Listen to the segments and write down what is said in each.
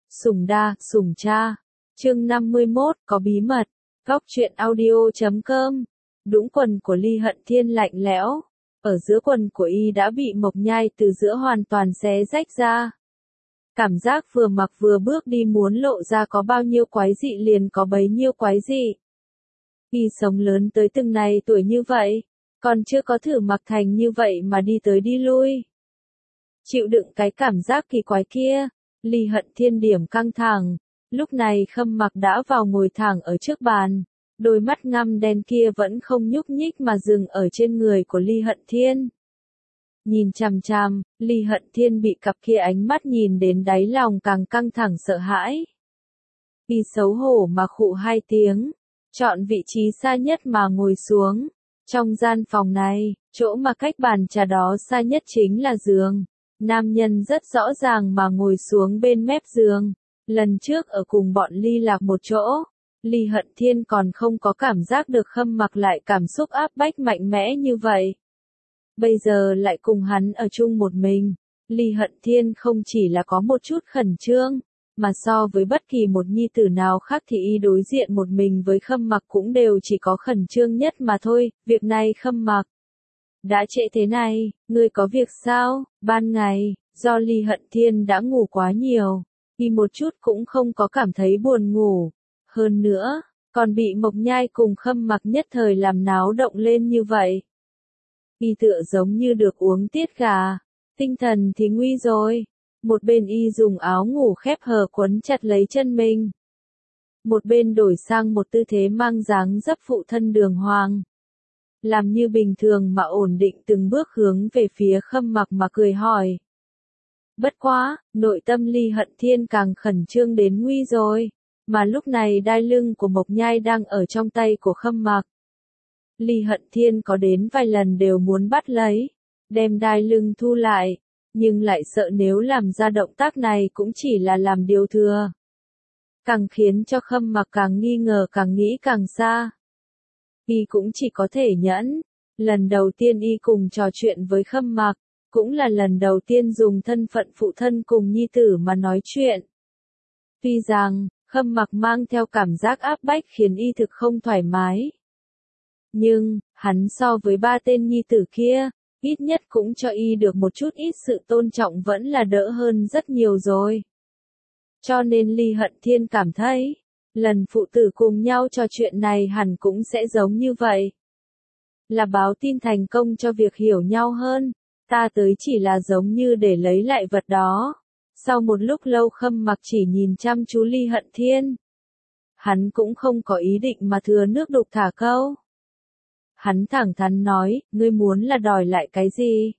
Sùng đa, sùng cha. Chương 51, có bí mật. Góc truyện audio.com. Đũng quần của Ly Hận Thiên lạnh lẽo. Ở giữa quần của y đã bị Mộc Nhai từ giữa hoàn toàn xé rách ra. Cảm giác vừa mặc vừa bước đi muốn lộ ra có bao nhiêu quái dị liền có bấy nhiêu quái dị. Y sống lớn tới từng này tuổi như vậy, còn chưa có thử mặc thành như vậy mà đi tới đi lui. Chịu đựng cái cảm giác kỳ quái kia, Ly Hận Thiên điểm căng thẳng, lúc này Khâm Mặc đã vào ngồi thẳng ở trước bàn, đôi mắt ngăm đen kia vẫn không nhúc nhích mà dừng ở trên người của Ly Hận Thiên. Nhìn chằm chằm, Ly Hận Thiên bị cặp kia ánh mắt nhìn đến đáy lòng càng căng thẳng sợ hãi. Y xấu hổ mà khụ hai tiếng, chọn vị trí xa nhất mà ngồi xuống. Trong gian phòng này, chỗ mà cách bàn trà đó xa nhất chính là giường. Nam nhân rất rõ ràng mà ngồi xuống bên mép giường. Lần trước ở cùng bọn Ly Lạc một chỗ, Ly Hận Thiên còn không có cảm giác được Khâm Mặc lại cảm xúc áp bách mạnh mẽ như vậy. Bây giờ lại cùng hắn ở chung một mình, Ly Hận Thiên không chỉ là có một chút khẩn trương, mà so với bất kỳ một nhi tử nào khác thì y đối diện một mình với Khâm Mặc cũng đều chỉ có khẩn trương nhất mà thôi. Việc này Khâm Mặc, đã trễ thế này, ngươi có việc sao? Ban ngày, do Ly Hận Thiên đã ngủ quá nhiều, y một chút cũng không có cảm thấy buồn ngủ. Hơn nữa, còn bị Mộc Nhai cùng Khâm Mặc nhất thời làm náo động lên như vậy. Y tựa giống như được uống tiết gà, tinh thần thì nguy rồi. Một bên y dùng áo ngủ khép hờ quấn chặt lấy chân mình. Một bên đổi sang một tư thế mang dáng dấp phụ thân đường hoàng. Làm như bình thường mà ổn định từng bước hướng về phía Khâm Mặc mà cười hỏi. Bất quá, nội tâm Ly Hận Thiên càng khẩn trương đến nguy rồi. Mà lúc này đai lưng của Mộc Nhai đang ở trong tay của Khâm Mặc. Ly Hận Thiên có đến vài lần đều muốn bắt lấy, đem đai lưng thu lại, nhưng lại sợ nếu làm ra động tác này cũng chỉ là làm điều thừa. Càng khiến cho Khâm Mặc càng nghi ngờ càng nghĩ càng xa. Y cũng chỉ có thể nhẫn. Lần đầu tiên y cùng trò chuyện với Khâm Mặc, cũng là lần đầu tiên dùng thân phận phụ thân cùng nhi tử mà nói chuyện. Tuy rằng, Khâm Mặc mang theo cảm giác áp bách khiến y thực không thoải mái. Nhưng, hắn so với ba tên nhi tử kia, ít nhất cũng cho y được một chút ít sự tôn trọng vẫn là đỡ hơn rất nhiều rồi. Cho nên Ly Hận Thiên cảm thấy, lần phụ tử cùng nhau trò chuyện này hẳn cũng sẽ giống như vậy. Là báo tin thành công cho việc hiểu nhau hơn, ta tới chỉ là giống như để lấy lại vật đó. Sau một lúc lâu Khâm Mặc chỉ nhìn chăm chú Ly Hận Thiên. Hắn cũng không có ý định mà thừa nước đục thả câu. Hắn thẳng thắn nói, ngươi muốn là đòi lại cái gì?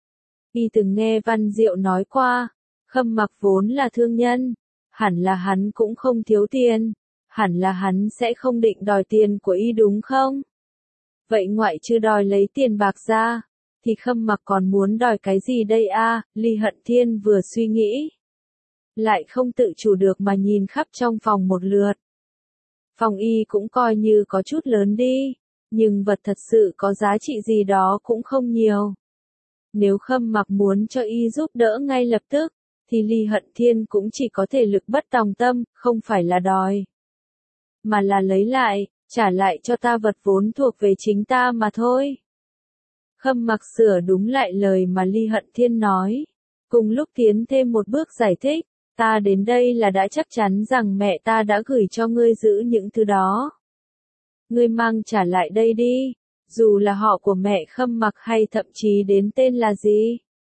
Y từng nghe Văn Diệu nói qua, Khâm Mặc vốn là thương nhân, hẳn là hắn cũng không thiếu tiền, hẳn là hắn sẽ không định đòi tiền của y đúng không? Vậy ngoại trừ đòi lấy tiền bạc ra, thì Khâm Mặc còn muốn đòi cái gì đây a? Ly Hận Thiên vừa suy nghĩ, lại không tự chủ được mà nhìn khắp trong phòng một lượt. Phòng y cũng coi như có chút lớn đi, nhưng vật thật sự có giá trị gì đó cũng không nhiều. Nếu Khâm Mặc muốn cho y giúp đỡ ngay lập tức, thì Ly Hận Thiên cũng chỉ có thể lực bất tòng tâm, không phải là đòi, mà là lấy lại, trả lại cho ta vật vốn thuộc về chính ta mà thôi. Khâm Mặc sửa đúng lại lời mà Ly Hận Thiên nói, cùng lúc tiến thêm một bước giải thích, ta đến đây là đã chắc chắn rằng mẹ ta đã gửi cho ngươi giữ những thứ đó. Ngươi mang trả lại đây đi, dù là họ của mẹ Khâm Mặc hay thậm chí đến tên là gì.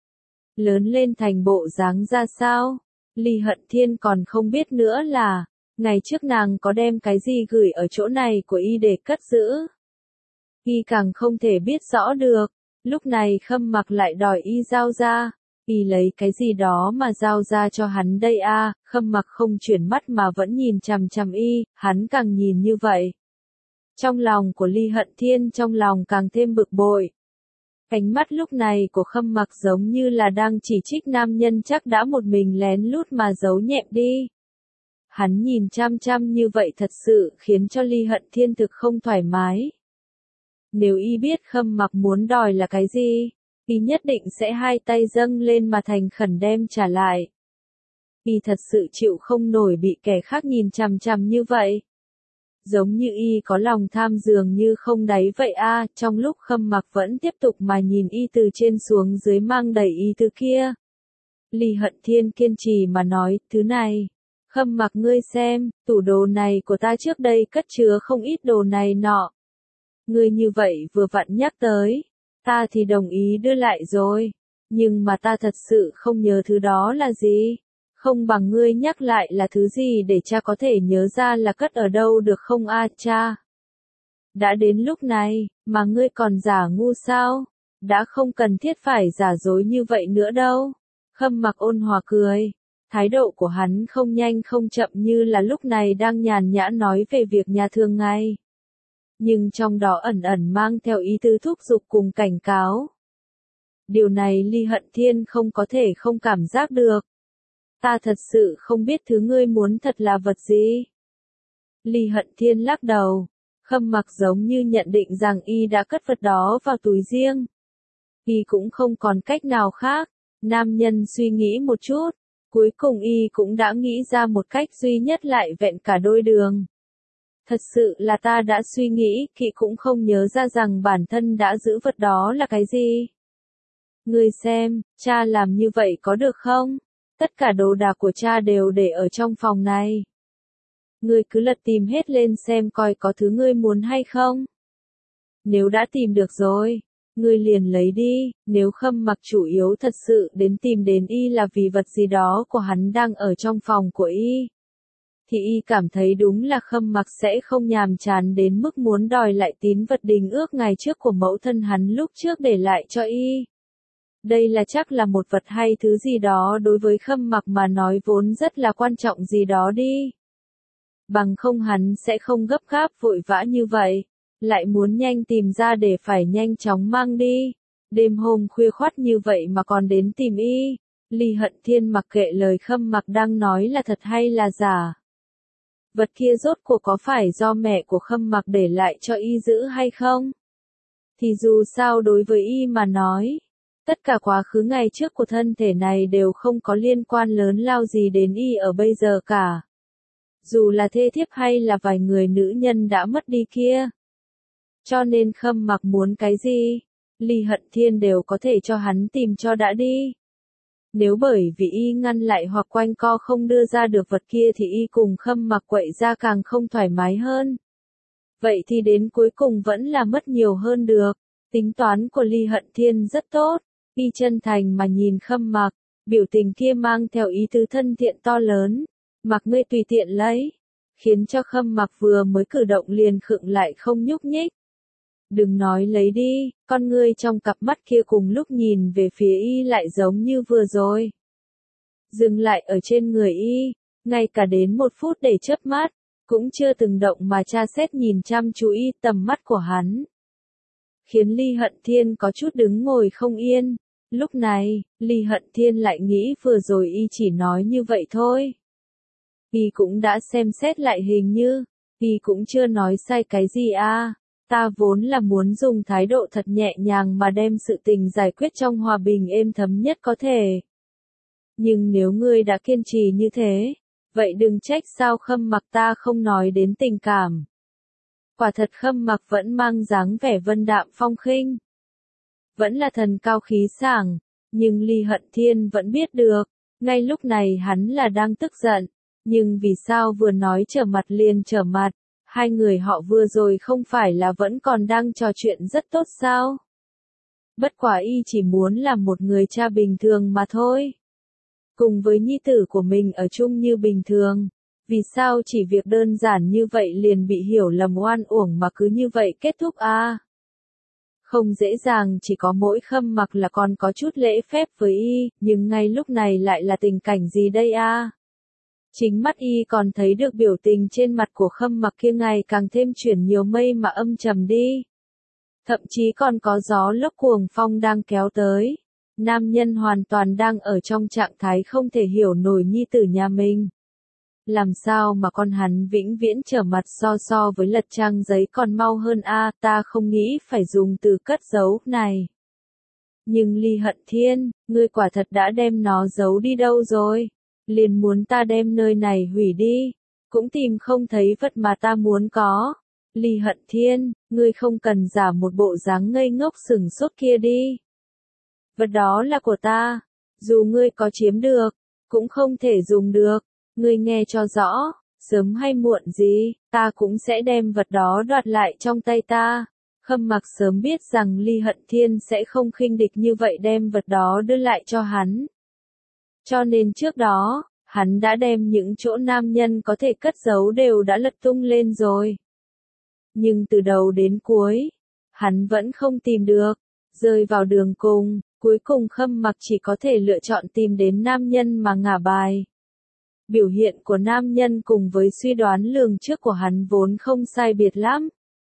Lớn lên thành bộ dáng ra sao, Ly Hận Thiên còn không biết nữa là, ngày trước nàng có đem cái gì gửi ở chỗ này của y để cất giữ. Y càng không thể biết rõ được, lúc này Khâm Mặc lại đòi y giao ra, y lấy cái gì đó mà giao ra cho hắn đây a? Khâm Mặc không chuyển mắt mà vẫn nhìn chằm chằm y, hắn càng nhìn như vậy. Trong lòng của Ly Hận Thiên trong lòng càng thêm bực bội. Ánh mắt lúc này của Khâm Mặc giống như là đang chỉ trích nam nhân chắc đã một mình lén lút mà giấu nhẹm đi. Hắn nhìn chăm chăm như vậy thật sự khiến cho Ly Hận Thiên thực không thoải mái. Nếu y biết Khâm Mặc muốn đòi là cái gì, y nhất định sẽ hai tay dâng lên mà thành khẩn đem trả lại. Y thật sự chịu không nổi bị kẻ khác nhìn chằm chằm như vậy. Giống như y có lòng tham dường như không đáy vậy a. Trong lúc Khâm Mặc vẫn tiếp tục mà nhìn y từ trên xuống dưới mang đầy ý tứ kia. Ly Hận Thiên kiên trì mà nói, thứ này. Khâm Mặc ngươi xem, tủ đồ này của ta trước đây cất chứa không ít đồ này nọ. Ngươi như vậy vừa vặn nhắc tới, ta thì đồng ý đưa lại rồi. Nhưng mà ta thật sự không nhớ thứ đó là gì. Không bằng ngươi nhắc lại là thứ gì để cha có thể nhớ ra là cất ở đâu được không a cha? Đã đến lúc này, mà ngươi còn giả ngu sao? Đã không cần thiết phải giả dối như vậy nữa đâu. Khâm Mặc ôn hòa cười. Thái độ của hắn không nhanh không chậm như là lúc này đang nhàn nhã nói về việc nhà thường ngày. Nhưng trong đó ẩn ẩn mang theo ý tứ thúc giục cùng cảnh cáo. Điều này Ly Hận Thiên không có thể không cảm giác được. Ta thật sự không biết thứ ngươi muốn thật là vật gì. Ly Hận Thiên lắc đầu. Khâm Mặc giống như nhận định rằng y đã cất vật đó vào túi riêng. Y cũng không còn cách nào khác. Nam nhân suy nghĩ một chút. Cuối cùng y cũng đã nghĩ ra một cách duy nhất lại vẹn cả đôi đường. Thật sự là ta đã suy nghĩ kỹ cũng không nhớ ra rằng bản thân đã giữ vật đó là cái gì. Ngươi xem, cha làm như vậy có được không? Tất cả đồ đạc của cha đều để ở trong phòng này. Ngươi cứ lật tìm hết lên xem coi có thứ ngươi muốn hay không. Nếu đã tìm được rồi, ngươi liền lấy đi. Nếu Khâm Mặc chủ yếu thật sự tìm đến y là vì vật gì đó của hắn đang ở trong phòng của y, thì y cảm thấy đúng là Khâm Mặc sẽ không nhàm chán đến mức muốn đòi lại tín vật đình ước ngày trước của mẫu thân hắn lúc trước để lại cho y. Đây là chắc là một vật hay thứ gì đó đối với Khâm Mặc mà nói vốn rất là quan trọng gì đó đi. Bằng không hắn sẽ không gấp gáp vội vã như vậy, lại muốn nhanh tìm ra để phải nhanh chóng mang đi. Đêm hôm khuya khoắt như vậy mà còn đến tìm y. Ly Hận Thiên mặc kệ lời Khâm Mặc đang nói là thật hay là giả. Vật kia rốt cuộc có phải do mẹ của Khâm Mặc để lại cho y giữ hay không? Thì dù sao đối với y mà nói, tất cả quá khứ ngày trước của thân thể này đều không có liên quan lớn lao gì đến y ở bây giờ cả. Dù là thê thiếp hay là vài người nữ nhân đã mất đi kia. Cho nên Khâm Mặc muốn cái gì, Ly Hận Thiên đều có thể cho hắn tìm cho đã đi. Nếu bởi vì y ngăn lại hoặc quanh co không đưa ra được vật kia thì y cùng Khâm Mặc quậy ra càng không thoải mái hơn. Vậy thì đến cuối cùng vẫn là mất nhiều hơn được. Tính toán của Ly Hận Thiên rất tốt. Y chân thành mà nhìn Khâm Mặc, biểu tình kia mang theo ý tứ thân thiện to lớn. Mặc ngươi tùy tiện lấy. Khiến cho Khâm Mặc vừa mới cử động liền khựng lại không nhúc nhích. Đừng nói lấy đi, con ngươi trong cặp mắt kia cùng lúc nhìn về phía y lại giống như vừa rồi. Dừng lại ở trên người y, ngay cả đến 1 phút để chớp mắt, cũng chưa từng động mà tra xét nhìn chăm chú y tầm mắt của hắn. Khiến Ly Hận Thiên có chút đứng ngồi không yên. Lúc này, Ly Hận Thiên lại nghĩ vừa rồi y chỉ nói như vậy thôi. Y cũng đã xem xét lại hình như, y cũng chưa nói sai cái gì a. Ta vốn là muốn dùng thái độ thật nhẹ nhàng mà đem sự tình giải quyết trong hòa bình êm thấm nhất có thể. Nhưng nếu ngươi đã kiên trì như thế, vậy đừng trách sao Khâm Mặc ta không nói đến tình cảm. Quả thật Khâm Mặc vẫn mang dáng vẻ vân đạm phong khinh. Vẫn là thần cao khí sảng, nhưng Ly Hận Thiên vẫn biết được, ngay lúc này hắn là đang tức giận, nhưng vì sao vừa nói trở mặt liền trở mặt. Hai người họ vừa rồi không phải là vẫn còn đang trò chuyện rất tốt sao? Bất quả y chỉ muốn là một người cha bình thường mà thôi. Cùng với nhi tử của mình ở chung như bình thường. Vì sao chỉ việc đơn giản như vậy liền bị hiểu lầm oan uổng mà cứ như vậy kết thúc à? Không dễ dàng chỉ có mỗi Khâm Mặc là còn có chút lễ phép với y, nhưng ngay lúc này lại là tình cảnh gì đây à? Chính mắt y còn thấy được biểu tình trên mặt của Khâm Mặc kia ngày càng thêm chuyển nhiều mây mà âm trầm đi. Thậm chí còn có gió lốc cuồng phong đang kéo tới. Nam nhân hoàn toàn đang ở trong trạng thái không thể hiểu nổi nhi tử nhà mình. Làm sao mà con hắn vĩnh viễn trở mặt so với lật trang giấy còn mau hơn a, ta không nghĩ phải dùng từ cất giấu này. Nhưng Ly Hận Thiên, ngươi quả thật đã đem nó giấu đi đâu rồi? liền muốn ta đem nơi này hủy đi, cũng tìm không thấy vật mà ta muốn có. Ly Hận Thiên, ngươi không cần giả một bộ dáng ngây ngốc sừng sốt kia đi. Vật đó là của ta, dù ngươi có chiếm được, cũng không thể dùng được, ngươi nghe cho rõ, sớm hay muộn gì, ta cũng sẽ đem vật đó đoạt lại trong tay ta. Khâm Mặc sớm biết rằng Ly Hận Thiên sẽ không khinh địch như vậy đem vật đó đưa lại cho hắn. Cho nên trước đó, hắn đã đem những chỗ nam nhân có thể cất giấu đều đã lật tung lên rồi. Nhưng từ đầu đến cuối, hắn vẫn không tìm được, rơi vào đường cùng, cuối cùng Khâm Mặc chỉ có thể lựa chọn tìm đến nam nhân mà ngả bài. Biểu hiện của nam nhân cùng với suy đoán lường trước của hắn vốn không sai biệt lắm.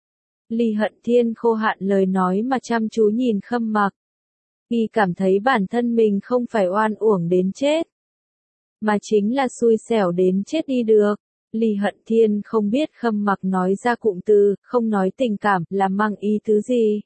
Ly Hận Thiên khô hạn lời nói mà chăm chú nhìn Khâm Mặc. Y cảm thấy bản thân mình không phải oan uổng đến chết, mà chính là xui xẻo đến chết đi được. Ly Hận Thiên không biết Khâm Mặc nói ra cụm từ, không nói tình cảm, là mang ý tứ gì.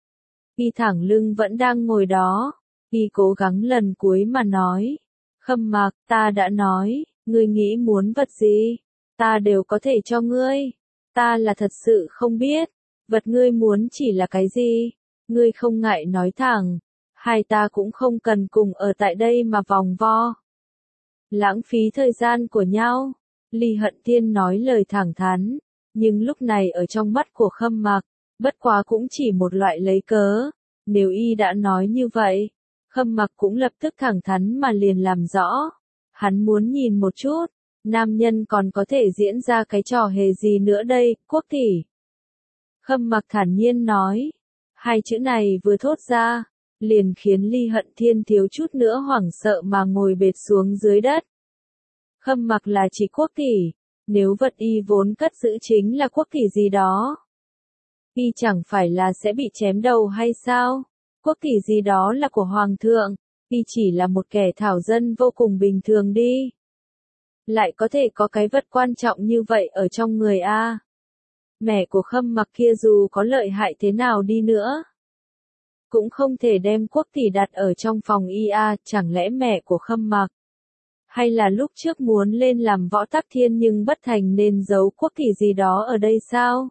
Y thẳng lưng vẫn đang ngồi đó, Y cố gắng lần cuối mà nói. Khâm Mặc, ta đã nói, ngươi nghĩ muốn vật gì, ta đều có thể cho ngươi. Ta là thật sự không biết, vật ngươi muốn chỉ là cái gì, ngươi không ngại nói thẳng, hai ta cũng không cần cùng ở tại đây mà vòng vo. Lãng phí thời gian của nhau. Ly Hận Thiên nói lời thẳng thắn, nhưng lúc này ở trong mắt của Khâm Mặc, bất quá cũng chỉ một loại lấy cớ. Nếu Y đã nói như vậy, Khâm Mặc cũng lập tức thẳng thắn mà liền làm rõ. Hắn muốn nhìn một chút, nam nhân còn có thể diễn ra cái trò hề gì nữa đây, Quốc tỷ. Khâm Mặc thản nhiên nói, hai chữ này vừa thốt ra, liền khiến Ly Hận Thiên thiếu chút nữa hoảng sợ mà ngồi bệt xuống dưới đất. Khâm Mặc là chỉ Quốc tỷ, nếu vật Y vốn cất giữ chính là quốc tỷ gì đó, Y chẳng phải là sẽ bị chém đầu hay sao? Quốc tỷ gì đó là của Hoàng thượng, Y chỉ là một kẻ thảo dân vô cùng bình thường đi. Lại có thể có cái vật quan trọng như vậy ở trong người a. Mẹ của Khâm Mặc kia dù có lợi hại thế nào đi nữa, cũng không thể đem quốc tỷ đặt ở trong phòng Y a, chẳng lẽ mẹ của Khâm Mặc hay là lúc trước muốn lên làm võ tắc thiên nhưng bất thành nên giấu quốc tỷ gì đó ở đây sao?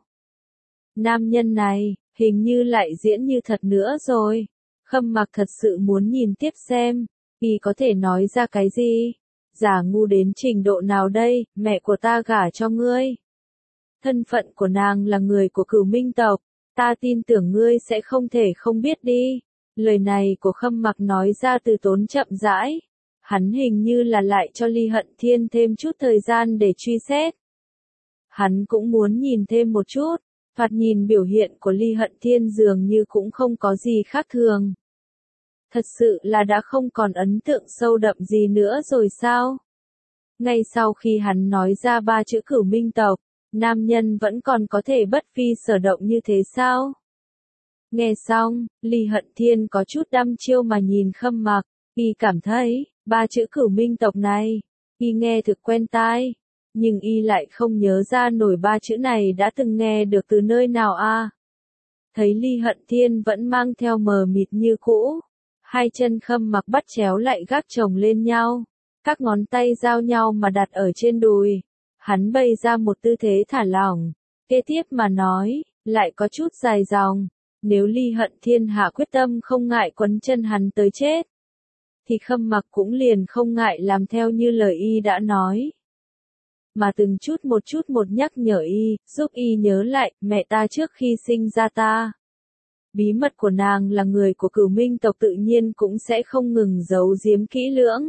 Nam nhân này, hình như lại diễn như thật nữa rồi. Khâm Mặc thật sự muốn nhìn tiếp xem, Y có thể nói ra cái gì? Giả ngu đến trình độ nào đây, mẹ của ta gả cho ngươi. Thân phận của nàng là người của Cửu Minh tộc, ta tin tưởng ngươi sẽ không thể không biết đi. Lời này của Khâm Mặc nói ra từ tốn chậm rãi. Hắn hình như là lại cho Ly Hận Thiên thêm chút thời gian để truy xét. Hắn cũng muốn nhìn thêm một chút, thoạt nhìn biểu hiện của Ly Hận Thiên dường như cũng không có gì khác thường. Thật sự là đã không còn ấn tượng sâu đậm gì nữa rồi sao? Ngay sau khi hắn nói ra ba chữ Cửu Minh tộc, nam nhân vẫn còn có thể bất phi sở động như thế sao? Nghe xong, Ly Hận Thiên có chút đăm chiêu mà nhìn Khâm Mặc, Y cảm thấy, ba chữ Cửu Minh tộc này, Y nghe thực quen tai, nhưng Y lại không nhớ ra nổi ba chữ này đã từng nghe được từ nơi nào a. Thấy Ly Hận Thiên vẫn mang theo mờ mịt như cũ, hai chân Khâm Mặc bắt chéo lại gác chồng lên nhau, các ngón tay giao nhau mà đặt ở trên đùi. Hắn bày ra một tư thế thả lỏng, kế tiếp mà nói, lại có chút dài dòng. Nếu Ly Hận Thiên hạ quyết tâm không ngại quấn chân hắn tới chết, thì Khâm Mặc cũng liền không ngại làm theo như lời Y đã nói. Mà từng chút một nhắc nhở Y, giúp Y nhớ lại, mẹ ta trước khi sinh ra ta. Bí mật của nàng là người của Cửu Minh tộc tự nhiên cũng sẽ không ngừng giấu giếm kỹ lưỡng.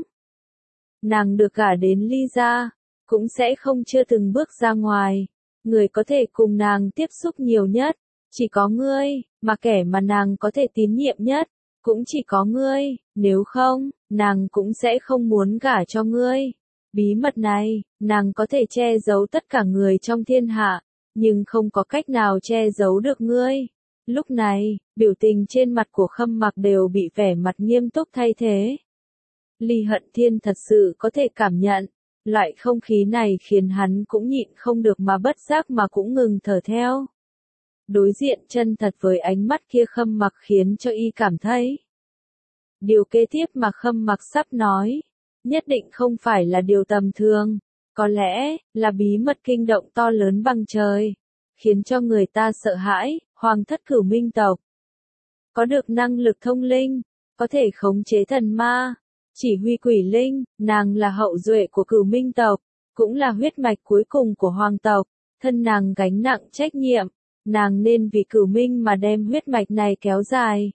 Nàng được gả đến Ly gia, cũng sẽ không chưa từng bước ra ngoài. Người có thể cùng nàng tiếp xúc nhiều nhất, chỉ có ngươi, mà kẻ mà nàng có thể tín nhiệm nhất, cũng chỉ có ngươi, nếu không, nàng cũng sẽ không muốn gả cho ngươi. Bí mật này, nàng có thể che giấu tất cả người trong thiên hạ, nhưng không có cách nào che giấu được ngươi. Lúc này, biểu tình trên mặt của Khâm Mặc đều bị vẻ mặt nghiêm túc thay thế. Ly Hận Thiên thật sự có thể cảm nhận, loại không khí này khiến hắn cũng nhịn không được mà bất giác mà cũng ngừng thở theo. Đối diện chân thật với ánh mắt kia Khâm Mặc khiến cho Y cảm thấy. Điều kế tiếp mà Khâm Mặc sắp nói, nhất định không phải là điều tầm thường, có lẽ là bí mật kinh động to lớn bằng trời, khiến cho người ta sợ hãi. Hoàng thất Cửu Minh tộc có được năng lực thông linh, có thể khống chế thần ma, chỉ huy quỷ linh, nàng là hậu duệ của Cửu Minh tộc, cũng là huyết mạch cuối cùng của hoàng tộc, thân nàng gánh nặng trách nhiệm, nàng nên vì Cửu Minh mà đem huyết mạch này kéo dài.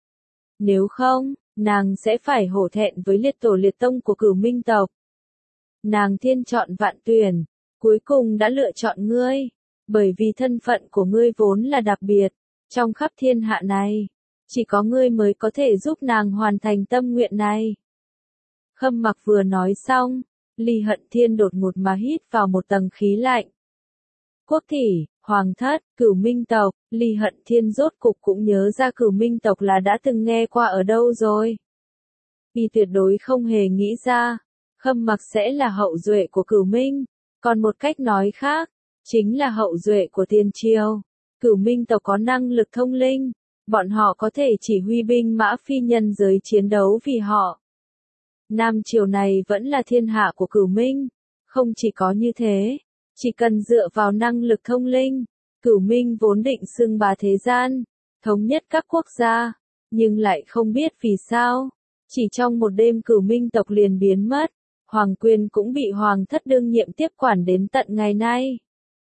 Nếu không, nàng sẽ phải hổ thẹn với liệt tổ liệt tông của Cửu Minh tộc. Nàng thiên chọn vạn tuyển, cuối cùng đã lựa chọn ngươi, bởi vì thân phận của ngươi vốn là đặc biệt, trong khắp thiên hạ này, chỉ có ngươi mới có thể giúp nàng hoàn thành tâm nguyện này. Khâm Mặc vừa nói xong, Ly Hận Thiên đột ngột mà hít vào một tầng khí lạnh. Quốc tỷ, hoàng thất, Cửu Minh tộc, Ly Hận Thiên rốt cục cũng nhớ ra Cửu Minh tộc là đã từng nghe qua ở đâu rồi. Y tuyệt đối không hề nghĩ ra, Khâm Mặc sẽ là hậu duệ của Cửu Minh, còn một cách nói khác, chính là hậu duệ của Tiền Triều. Cửu Minh tộc có năng lực thông linh, bọn họ có thể chỉ huy binh mã phi nhân giới chiến đấu vì họ. Nam Triều này vẫn là thiên hạ của Cửu Minh, không chỉ có như thế, chỉ cần dựa vào năng lực thông linh, Cửu Minh vốn định xưng bá thế gian, thống nhất các quốc gia, nhưng lại không biết vì sao, chỉ trong một đêm Cửu Minh tộc liền biến mất, hoàng quyền cũng bị hoàng thất đương nhiệm tiếp quản đến tận ngày nay.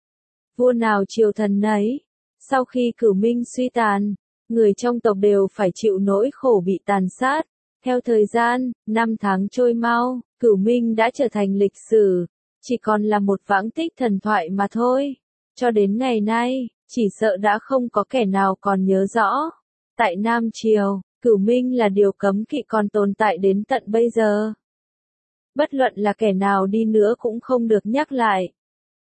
Vua nào triều thần nấy, sau khi Cửu Minh suy tàn, người trong tộc đều phải chịu nỗi khổ bị tàn sát. Theo thời gian, năm tháng trôi mau, Cửu Minh đã trở thành lịch sử, chỉ còn là một vãng tích thần thoại mà thôi. Cho đến ngày nay, chỉ sợ đã không có kẻ nào còn nhớ rõ. Tại Nam Triều, Cửu Minh là điều cấm kỵ còn tồn tại đến tận bây giờ. Bất luận là kẻ nào đi nữa cũng không được nhắc lại.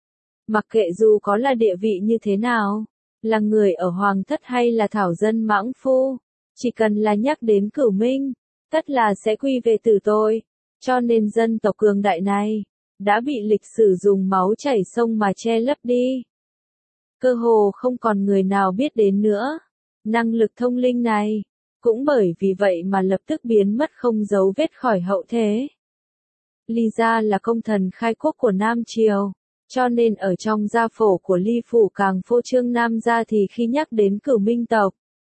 Mặc kệ dù có là địa vị như thế nào, là người ở hoàng thất hay là thảo dân mãng phu, chỉ cần là nhắc đến Cửu Minh, tất là sẽ quy về tử tội, cho nên dân tộc cường đại này, đã bị lịch sử dùng máu chảy sông mà che lấp đi. Cơ hồ không còn người nào biết đến nữa, năng lực thông linh này, cũng bởi vì vậy mà lập tức biến mất không dấu vết khỏi hậu thế. Ly gia là công thần khai quốc của Nam Triều, cho nên ở trong gia phổ của Ly phủ càng phô trương Nam gia thì khi nhắc đến Cửu Minh tộc,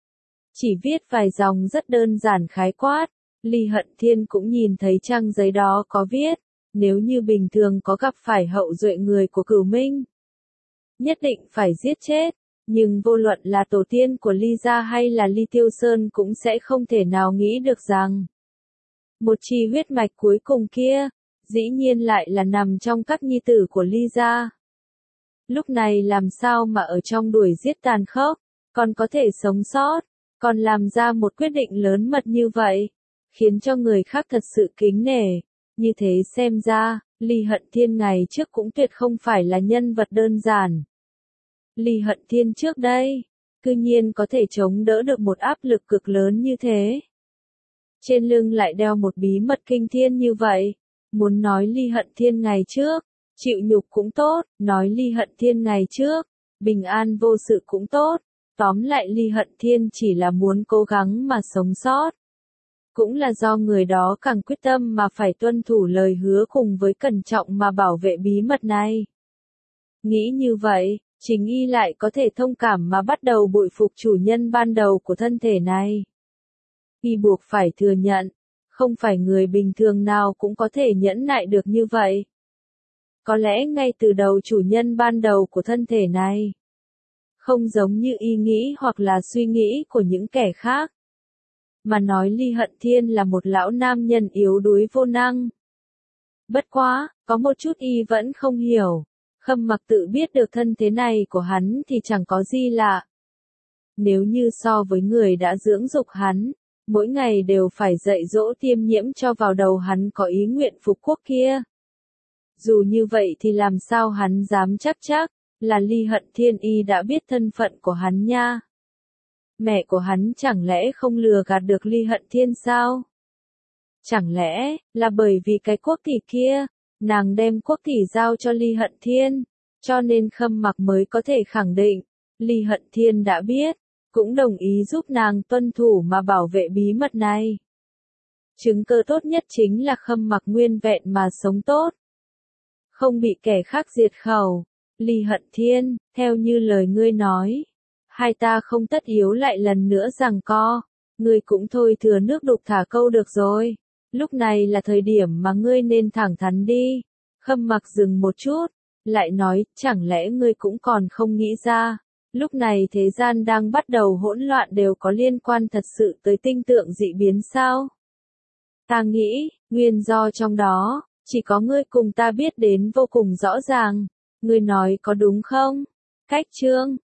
chỉ viết vài dòng rất đơn giản khái quát. Ly Hận Thiên cũng nhìn thấy trang giấy đó có viết, nếu như bình thường có gặp phải hậu duệ người của Cửu Minh, nhất định phải giết chết, nhưng vô luận là tổ tiên của Ly gia hay là Ly Tiêu Sơn cũng sẽ không thể nào nghĩ được rằng, một chi huyết mạch cuối cùng kia, dĩ nhiên lại là nằm trong các nhi tử của Ly gia. Lúc này làm sao mà ở trong đuổi giết tàn khốc, còn có thể sống sót, còn làm ra một quyết định lớn mật như vậy, khiến cho người khác thật sự kính nể. Như thế xem ra, Ly Hận Thiên ngày trước cũng tuyệt không phải là nhân vật đơn giản. Ly Hận Thiên trước đây, cư nhiên có thể chống đỡ được một áp lực cực lớn như thế. Trên lưng lại đeo một bí mật kinh thiên như vậy. Muốn nói Ly Hận Thiên ngày trước, chịu nhục cũng tốt, nói Ly Hận Thiên ngày trước, bình an vô sự cũng tốt. Tóm lại Ly Hận Thiên chỉ là muốn cố gắng mà sống sót. Cũng là do người đó càng quyết tâm mà phải tuân thủ lời hứa cùng với cẩn trọng mà bảo vệ bí mật này. Nghĩ như vậy, chính y lại có thể thông cảm mà bắt đầu bội phục chủ nhân ban đầu của thân thể này. Y buộc phải thừa nhận, không phải người bình thường nào cũng có thể nhẫn nại được như vậy. Có lẽ ngay từ đầu chủ nhân ban đầu của thân thể này, không giống như ý nghĩ hoặc là suy nghĩ của những kẻ khác. Mà nói Ly Hận Thiên là một lão nam nhân yếu đuối vô năng. Bất quá, có một chút y vẫn không hiểu. Khâm Mặc tự biết được thân thế này của hắn thì chẳng có gì lạ. Nếu như so với người đã dưỡng dục hắn, mỗi ngày đều phải dạy dỗ tiêm nhiễm cho vào đầu hắn có ý nguyện phục quốc kia. Dù như vậy thì làm sao hắn dám chắc là Ly Hận Thiên y đã biết thân phận của hắn nha. Mẹ của hắn chẳng lẽ không lừa gạt được Ly Hận Thiên sao? Chẳng lẽ là bởi vì cái quốc tỷ kia, nàng đem quốc tỷ giao cho Ly Hận Thiên, cho nên Khâm Mặc mới có thể khẳng định, Ly Hận Thiên đã biết, cũng đồng ý giúp nàng tuân thủ mà bảo vệ bí mật này. Chứng cơ tốt nhất chính là Khâm Mặc nguyên vẹn mà sống tốt. Không bị kẻ khác diệt khẩu. Ly Hận Thiên, theo như lời ngươi nói. Hai ta không tất yếu lại lần nữa giằng co. Ngươi cũng thôi thừa nước đục thả câu được rồi. Lúc này là thời điểm mà ngươi nên thẳng thắn đi. Khâm Mặc dừng một chút. Lại nói, chẳng lẽ ngươi cũng còn không nghĩ ra. Lúc này thế gian đang bắt đầu hỗn loạn đều có liên quan thật sự tới tinh tượng dị biến sao? Ta nghĩ, nguyên do trong đó, chỉ có ngươi cùng ta biết đến vô cùng rõ ràng. Ngươi nói có đúng không? Cách chương